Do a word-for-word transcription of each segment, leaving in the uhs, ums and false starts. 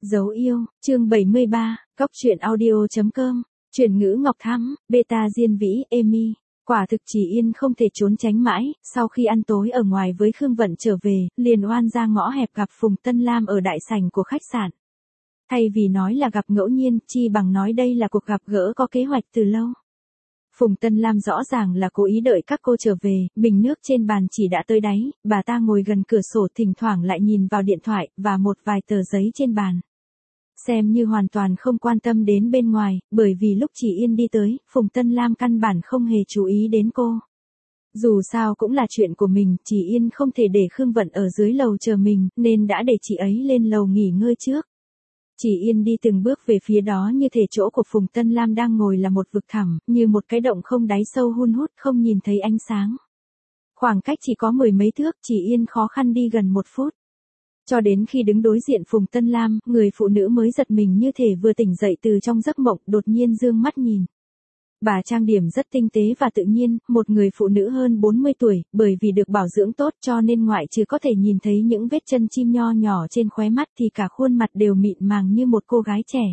Dấu yêu, chương bảy mươi ba, Cóc truyện audio.com, chuyển ngữ Ngọc Thắm, beta Diên Vĩ, Emi. Quả thực Chỉ Yên không thể trốn tránh mãi, sau khi ăn tối ở ngoài với Khương Vận trở về, liền oan ra ngõ hẹp gặp Phùng Tân Lam ở đại sảnh của khách sạn. Thay vì nói là gặp ngẫu nhiên, chi bằng nói đây là cuộc gặp gỡ có kế hoạch từ lâu. Phùng Tân Lam rõ ràng là cố ý đợi các cô trở về, bình nước trên bàn chỉ đã tới đáy, bà ta ngồi gần cửa sổ thỉnh thoảng lại nhìn vào điện thoại, và một vài tờ giấy trên bàn. Xem như hoàn toàn không quan tâm đến bên ngoài, bởi vì lúc Chỉ Yên đi tới, Phùng Tân Lam căn bản không hề chú ý đến cô. Dù sao cũng là chuyện của mình, Chỉ Yên không thể để Khương Vận ở dưới lầu chờ mình, nên đã để chị ấy lên lầu nghỉ ngơi trước. Chỉ Yên đi từng bước về phía đó, như thể chỗ của Phùng Tân Lam đang ngồi là một vực thẳm, như một cái động không đáy sâu hun hút không nhìn thấy ánh sáng. Khoảng cách chỉ có mười mấy thước, Chỉ Yên khó khăn đi gần một phút. Cho đến khi đứng đối diện Phùng Tân Lam, người phụ nữ mới giật mình như thể vừa tỉnh dậy từ trong giấc mộng, đột nhiên dương mắt nhìn. Bà trang điểm rất tinh tế và tự nhiên, một người phụ nữ hơn bốn mươi tuổi, bởi vì được bảo dưỡng tốt cho nên ngoại trừ có thể nhìn thấy những vết chân chim nho nhỏ trên khóe mắt thì cả khuôn mặt đều mịn màng như một cô gái trẻ.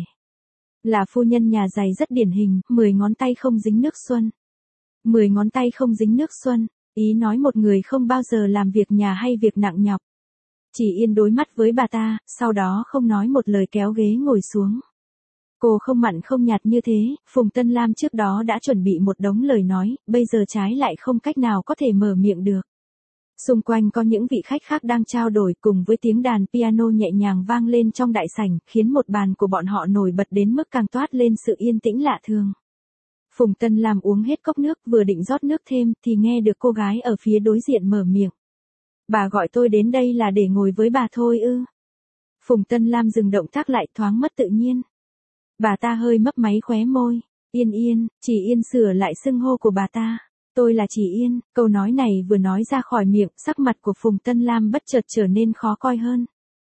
Là phu nhân nhà giàu rất điển hình, mười ngón tay không dính nước xuân. Mười ngón tay không dính nước xuân, ý nói một người không bao giờ làm việc nhà hay việc nặng nhọc. Chỉ Yên đối mắt với bà ta, sau đó không nói một lời kéo ghế ngồi xuống. Cô không mặn không nhạt như thế, Phùng Tân Lam trước đó đã chuẩn bị một đống lời nói, bây giờ trái lại không cách nào có thể mở miệng được. Xung quanh có những vị khách khác đang trao đổi, cùng với tiếng đàn piano nhẹ nhàng vang lên trong đại sảnh, khiến một bàn của bọn họ nổi bật đến mức càng toát lên sự yên tĩnh lạ thường. Phùng Tân Lam uống hết cốc nước, vừa định rót nước thêm, thì nghe được cô gái ở phía đối diện mở miệng. Bà gọi tôi đến đây là để ngồi với bà thôi ư? Phùng Tân Lam dừng động tác lại, thoáng mất tự nhiên. Bà ta hơi mấp máy khóe môi. Yên Yên, Chỉ Yên sửa lại xưng hô của bà ta. Tôi là Chỉ Yên. Câu nói này vừa nói ra khỏi miệng, sắc mặt của Phùng Tân Lam bất chợt trở nên khó coi hơn.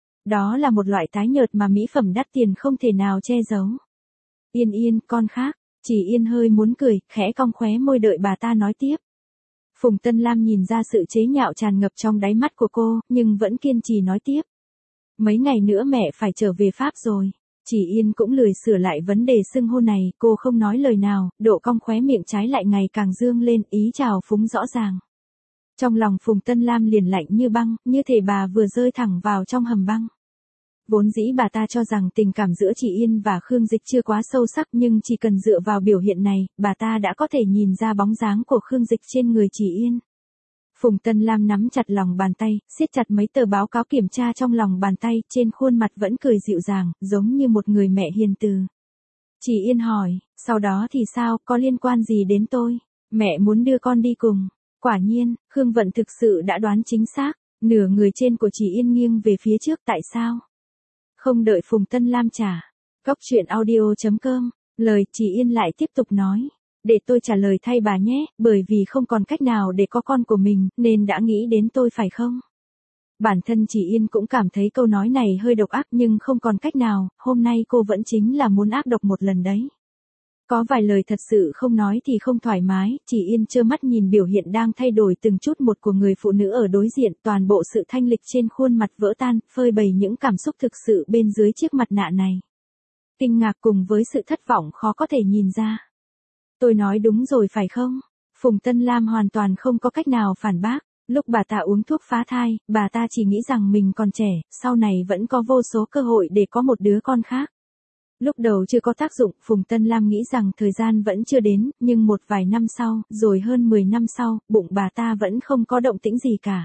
Đó là một loại tái nhợt mà mỹ phẩm đắt tiền không thể nào che giấu. Yên Yên, con khác. Chỉ Yên hơi muốn cười, khẽ cong khóe môi đợi bà ta nói tiếp. Phùng Tân Lam nhìn ra sự chế nhạo tràn ngập trong đáy mắt của cô, nhưng vẫn kiên trì nói tiếp. Mấy ngày nữa mẹ phải trở về Pháp rồi. Chỉ Yên cũng lười sửa lại vấn đề xưng hô này, cô không nói lời nào, độ cong khóe miệng trái lại ngày càng dương lên, ý chào phúng rõ ràng. Trong lòng Phùng Tân Lam liền lạnh như băng, như thể bà vừa rơi thẳng vào trong hầm băng. Vốn dĩ bà ta cho rằng tình cảm giữa Chỉ Yên và Khương Dịch chưa quá sâu sắc, nhưng chỉ cần dựa vào biểu hiện này, bà ta đã có thể nhìn ra bóng dáng của Khương Dịch trên người Chỉ Yên. Phùng Tân Lam nắm chặt lòng bàn tay, siết chặt mấy tờ báo cáo kiểm tra trong lòng bàn tay, trên khuôn mặt vẫn cười dịu dàng, giống như một người mẹ hiền từ. Chỉ Yên hỏi, sau đó thì sao, có liên quan gì đến tôi? Mẹ muốn đưa con đi cùng. Quả nhiên, Khương Vận thực sự đã đoán chính xác, nửa người trên của Chỉ Yên nghiêng về phía trước, tại sao? Không đợi Phùng Tân Lam trả. Cóc truyện audio.com, lời Chỉ Yên lại tiếp tục nói. Để tôi trả lời thay bà nhé, bởi vì không còn cách nào để có con của mình, nên đã nghĩ đến tôi phải không? Bản thân Chỉ Yên cũng cảm thấy câu nói này hơi độc ác, nhưng không còn cách nào, hôm nay cô vẫn chính là muốn ác độc một lần đấy. Có vài lời thật sự không nói thì không thoải mái, Chỉ Yên trơ mắt nhìn biểu hiện đang thay đổi từng chút một của người phụ nữ ở đối diện, toàn bộ sự thanh lịch trên khuôn mặt vỡ tan, phơi bày những cảm xúc thực sự bên dưới chiếc mặt nạ này. Kinh ngạc cùng với sự thất vọng khó có thể nhìn ra. Tôi nói đúng rồi phải không? Phùng Tân Lam hoàn toàn không có cách nào phản bác. Lúc bà ta uống thuốc phá thai, bà ta chỉ nghĩ rằng mình còn trẻ, sau này vẫn có vô số cơ hội để có một đứa con khác. Lúc đầu chưa có tác dụng, Phùng Tân Lam nghĩ rằng thời gian vẫn chưa đến, nhưng một vài năm sau, rồi hơn mười năm sau, bụng bà ta vẫn không có động tĩnh gì cả.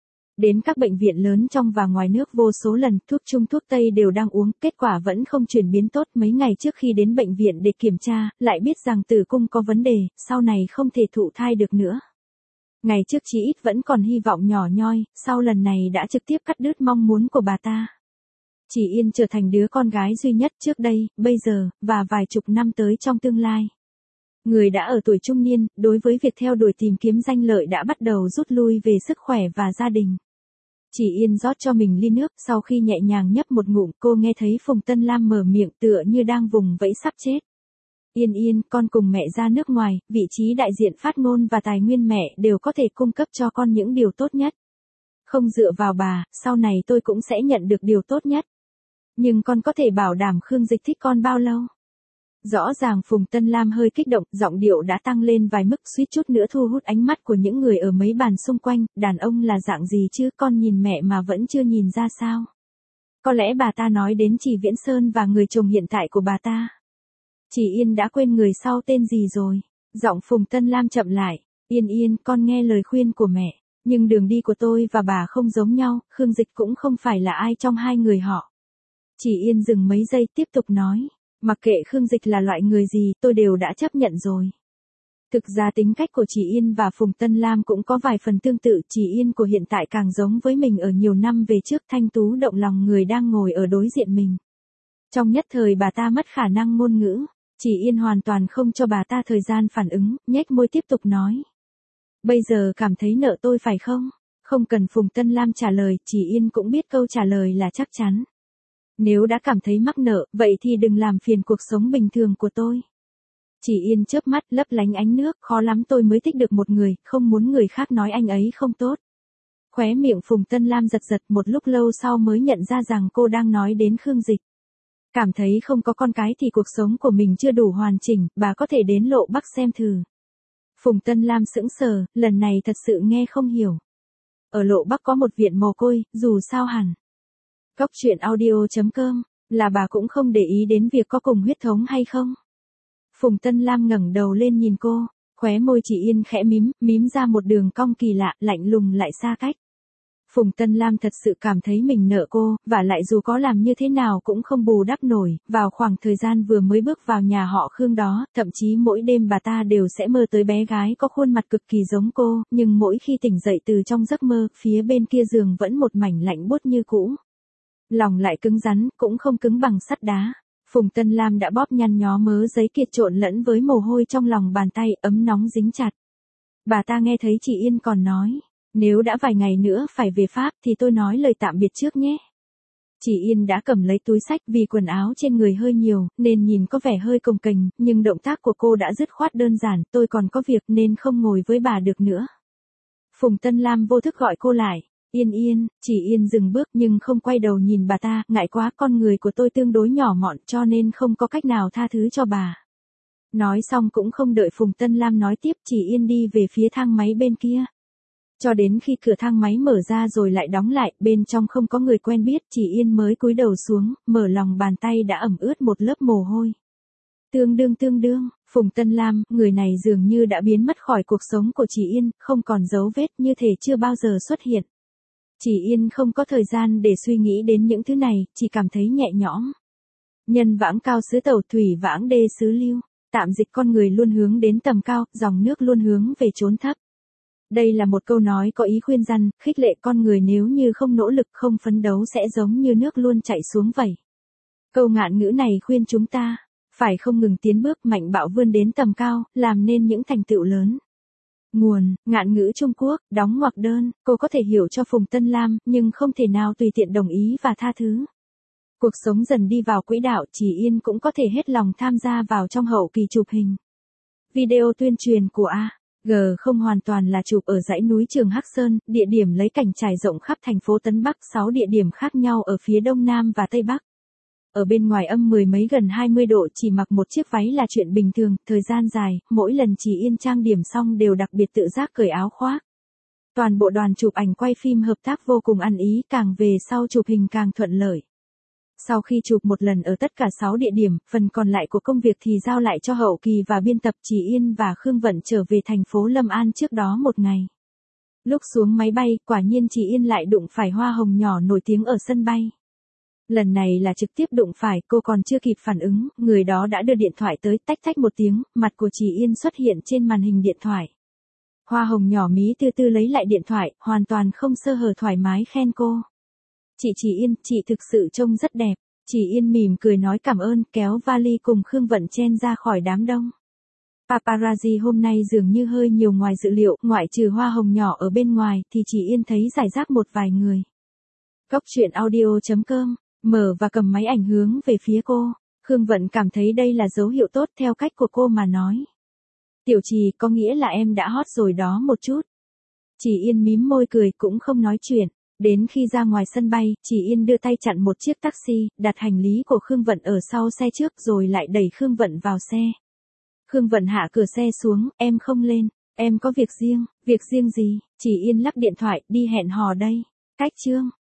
Đến các bệnh viện lớn trong và ngoài nước vô số lần, thuốc trung thuốc tây đều đang uống, kết quả vẫn không chuyển biến tốt. Mấy ngày trước khi đến bệnh viện để kiểm tra, lại biết rằng tử cung có vấn đề, sau này không thể thụ thai được nữa. Ngày trước chí ít vẫn còn hy vọng nhỏ nhoi, sau lần này đã trực tiếp cắt đứt mong muốn của bà ta. Chỉ Yên trở thành đứa con gái duy nhất trước đây, bây giờ, và vài chục năm tới trong tương lai. Người đã ở tuổi trung niên, đối với việc theo đuổi tìm kiếm danh lợi đã bắt đầu rút lui về sức khỏe và gia đình. Chỉ Yên rót cho mình ly nước, sau khi nhẹ nhàng nhấp một ngụm, cô nghe thấy Phùng Tân Lam mở miệng tựa như đang vùng vẫy sắp chết. Yên Yên, con cùng mẹ ra nước ngoài, vị trí đại diện phát ngôn và tài nguyên mẹ đều có thể cung cấp cho con những điều tốt nhất. Không dựa vào bà, sau này tôi cũng sẽ nhận được điều tốt nhất. Nhưng con có thể bảo đảm Khương Dịch thích con bao lâu? Rõ ràng Phùng Tân Lam hơi kích động, giọng điệu đã tăng lên vài mức, suýt chút nữa thu hút ánh mắt của những người ở mấy bàn xung quanh. Đàn ông là dạng gì chứ, con nhìn mẹ mà vẫn chưa nhìn ra sao? Có lẽ bà ta nói đến chị Viễn Sơn và người chồng hiện tại của bà ta. Chị Yên đã quên người sau tên gì rồi? Giọng Phùng Tân Lam chậm lại. Yên Yên, con nghe lời khuyên của mẹ. Nhưng đường đi của tôi và bà không giống nhau, Khương Dịch cũng không phải là ai trong hai người họ. Chị Yên dừng mấy giây tiếp tục nói. Mặc kệ Khương Dịch là loại người gì, tôi đều đã chấp nhận rồi. Thực ra tính cách của chị Yên và Phùng Tân Lam cũng có vài phần tương tự. Chị Yên của hiện tại càng giống với mình ở nhiều năm về trước, thanh tú động lòng người đang ngồi ở đối diện mình. Trong nhất thời bà ta mất khả năng ngôn ngữ. Chị Yên hoàn toàn không cho bà ta thời gian phản ứng, nhếch môi tiếp tục nói. Bây giờ cảm thấy nợ tôi phải không? Không cần Phùng Tân Lam trả lời, chị Yên cũng biết câu trả lời là chắc chắn. Nếu đã cảm thấy mắc nợ, vậy thì đừng làm phiền cuộc sống bình thường của tôi. Chị Yên chớp mắt lấp lánh ánh nước, khó lắm tôi mới thích được một người, không muốn người khác nói anh ấy không tốt. Khóe miệng Phùng Tân Lam giật giật, một lúc lâu sau mới nhận ra rằng cô đang nói đến Khương Dịch. Cảm thấy không có con cái thì cuộc sống của mình chưa đủ hoàn chỉnh, bà có thể đến Lộ Bắc xem thử. Phùng Tân Lam sững sờ, lần này thật sự nghe không hiểu. Ở Lộ Bắc có một viện mồ côi, dù sao hẳn. Cóc truyện audio chấm com, là bà cũng không để ý đến việc có cùng huyết thống hay không? Phùng Tân Lam ngẩng đầu lên nhìn cô, khóe môi chị Yên khẽ mím, mím ra một đường cong kỳ lạ, lạnh lùng lại xa cách. Phùng Tân Lam thật sự cảm thấy mình nợ cô, và lại dù có làm như thế nào cũng không bù đắp nổi. Vào khoảng thời gian vừa mới bước vào nhà họ Khương đó, thậm chí mỗi đêm bà ta đều sẽ mơ tới bé gái có khuôn mặt cực kỳ giống cô, nhưng mỗi khi tỉnh dậy từ trong giấc mơ, phía bên kia giường vẫn một mảnh lạnh buốt như cũ. Lòng lại cứng rắn, cũng không cứng bằng sắt đá. Phùng Tân Lam đã bóp nhăn nhó mớ giấy kiệt trộn lẫn với mồ hôi trong lòng bàn tay, ấm nóng dính chặt. Bà ta nghe thấy chị Yên còn nói, nếu đã vài ngày nữa phải về Pháp thì tôi nói lời tạm biệt trước nhé. Chị Yên đã cầm lấy túi xách, vì quần áo trên người hơi nhiều, nên nhìn có vẻ hơi cồng kềnh, nhưng động tác của cô đã dứt khoát đơn giản, tôi còn có việc nên không ngồi với bà được nữa. Phùng Tân Lam vô thức gọi cô lại. Yên Yên, chị Yên dừng bước nhưng không quay đầu nhìn bà ta, ngại quá, con người của tôi tương đối nhỏ mọn cho nên không có cách nào tha thứ cho bà. Nói xong cũng không đợi Phùng Tân Lam nói tiếp, chị Yên đi về phía thang máy bên kia. Cho đến khi cửa thang máy mở ra rồi lại đóng lại, bên trong không có người quen biết, chị Yên mới cúi đầu xuống, mở lòng bàn tay đã ẩm ướt một lớp mồ hôi. Tương đương tương đương, Phùng Tân Lam, người này dường như đã biến mất khỏi cuộc sống của chị Yên, không còn dấu vết, như thể chưa bao giờ xuất hiện. Chị Yên không có thời gian để suy nghĩ đến những thứ này, chỉ cảm thấy nhẹ nhõm. Nhân vãng cao xứ tẩu, thủy vãng đê xứ lưu, tạm dịch con người luôn hướng đến tầm cao, dòng nước luôn hướng về chốn thấp. Đây là một câu nói có ý khuyên răn, khích lệ con người nếu như không nỗ lực, không phấn đấu sẽ giống như nước luôn chảy xuống vậy. Câu ngạn ngữ này khuyên chúng ta, phải không ngừng tiến bước, mạnh bạo vươn đến tầm cao, làm nên những thành tựu lớn. Nguồn, ngạn ngữ Trung Quốc, đóng ngoặc đơn, cô có thể hiểu cho Phùng Tân Lam, nhưng không thể nào tùy tiện đồng ý và tha thứ. Cuộc sống dần đi vào quỹ đạo, chị Yên cũng có thể hết lòng tham gia vào trong hậu kỳ chụp hình. Video tuyên truyền của A. G không hoàn toàn là chụp ở dãy núi Trường Hắc Sơn, địa điểm lấy cảnh trải rộng khắp thành phố Tân Bắc, sáu địa điểm khác nhau ở phía Đông Nam và Tây Bắc. Ở bên ngoài âm mười mấy gần hai mươi độ, chỉ mặc một chiếc váy là chuyện bình thường, thời gian dài, mỗi lần chị Yên trang điểm xong đều đặc biệt tự giác cởi áo khoác. Toàn bộ đoàn chụp ảnh quay phim hợp tác vô cùng ăn ý, càng về sau chụp hình càng thuận lợi. Sau khi chụp một lần ở tất cả sáu địa điểm, phần còn lại của công việc thì giao lại cho hậu kỳ và biên tập. Chị Yên và Khương Vận trở về thành phố Lâm An trước đó một ngày. Lúc xuống máy bay, quả nhiên chị Yên lại đụng phải Hoa Hồng nhỏ nổi tiếng ở sân bay. Lần này là trực tiếp đụng phải, cô còn chưa kịp phản ứng, người đó đã đưa điện thoại tới, tách tách một tiếng, mặt của chị Yên xuất hiện trên màn hình điện thoại. Hoa Hồng nhỏ mí tư tư lấy lại điện thoại, hoàn toàn không sơ hở, thoải mái khen cô. Chị chị Yên, chị thực sự trông rất đẹp. Chị Yên mỉm cười nói cảm ơn, kéo vali cùng Khương Vận chen ra khỏi đám đông. Paparazzi hôm nay dường như hơi nhiều ngoài dự liệu, ngoại trừ Hoa Hồng nhỏ ở bên ngoài, thì chị Yên thấy rải rác một vài người. Cóc truyện audio chấm com, mở và cầm máy ảnh hướng về phía cô. Khương Vận cảm thấy đây là dấu hiệu tốt theo cách của cô mà nói. Tiểu Trì, có nghĩa là em đã hot rồi đó một chút. Chị Yên mím môi cười cũng không nói chuyện. Đến khi ra ngoài sân bay, Chỉ Yên đưa tay chặn một chiếc taxi, đặt hành lý của Khương Vận ở sau xe trước rồi lại đẩy Khương Vận vào xe. Khương Vận hạ cửa xe xuống, em không lên, em có việc riêng, việc riêng gì? Chỉ Yên lắp điện thoại, đi hẹn hò đây. Cách chương.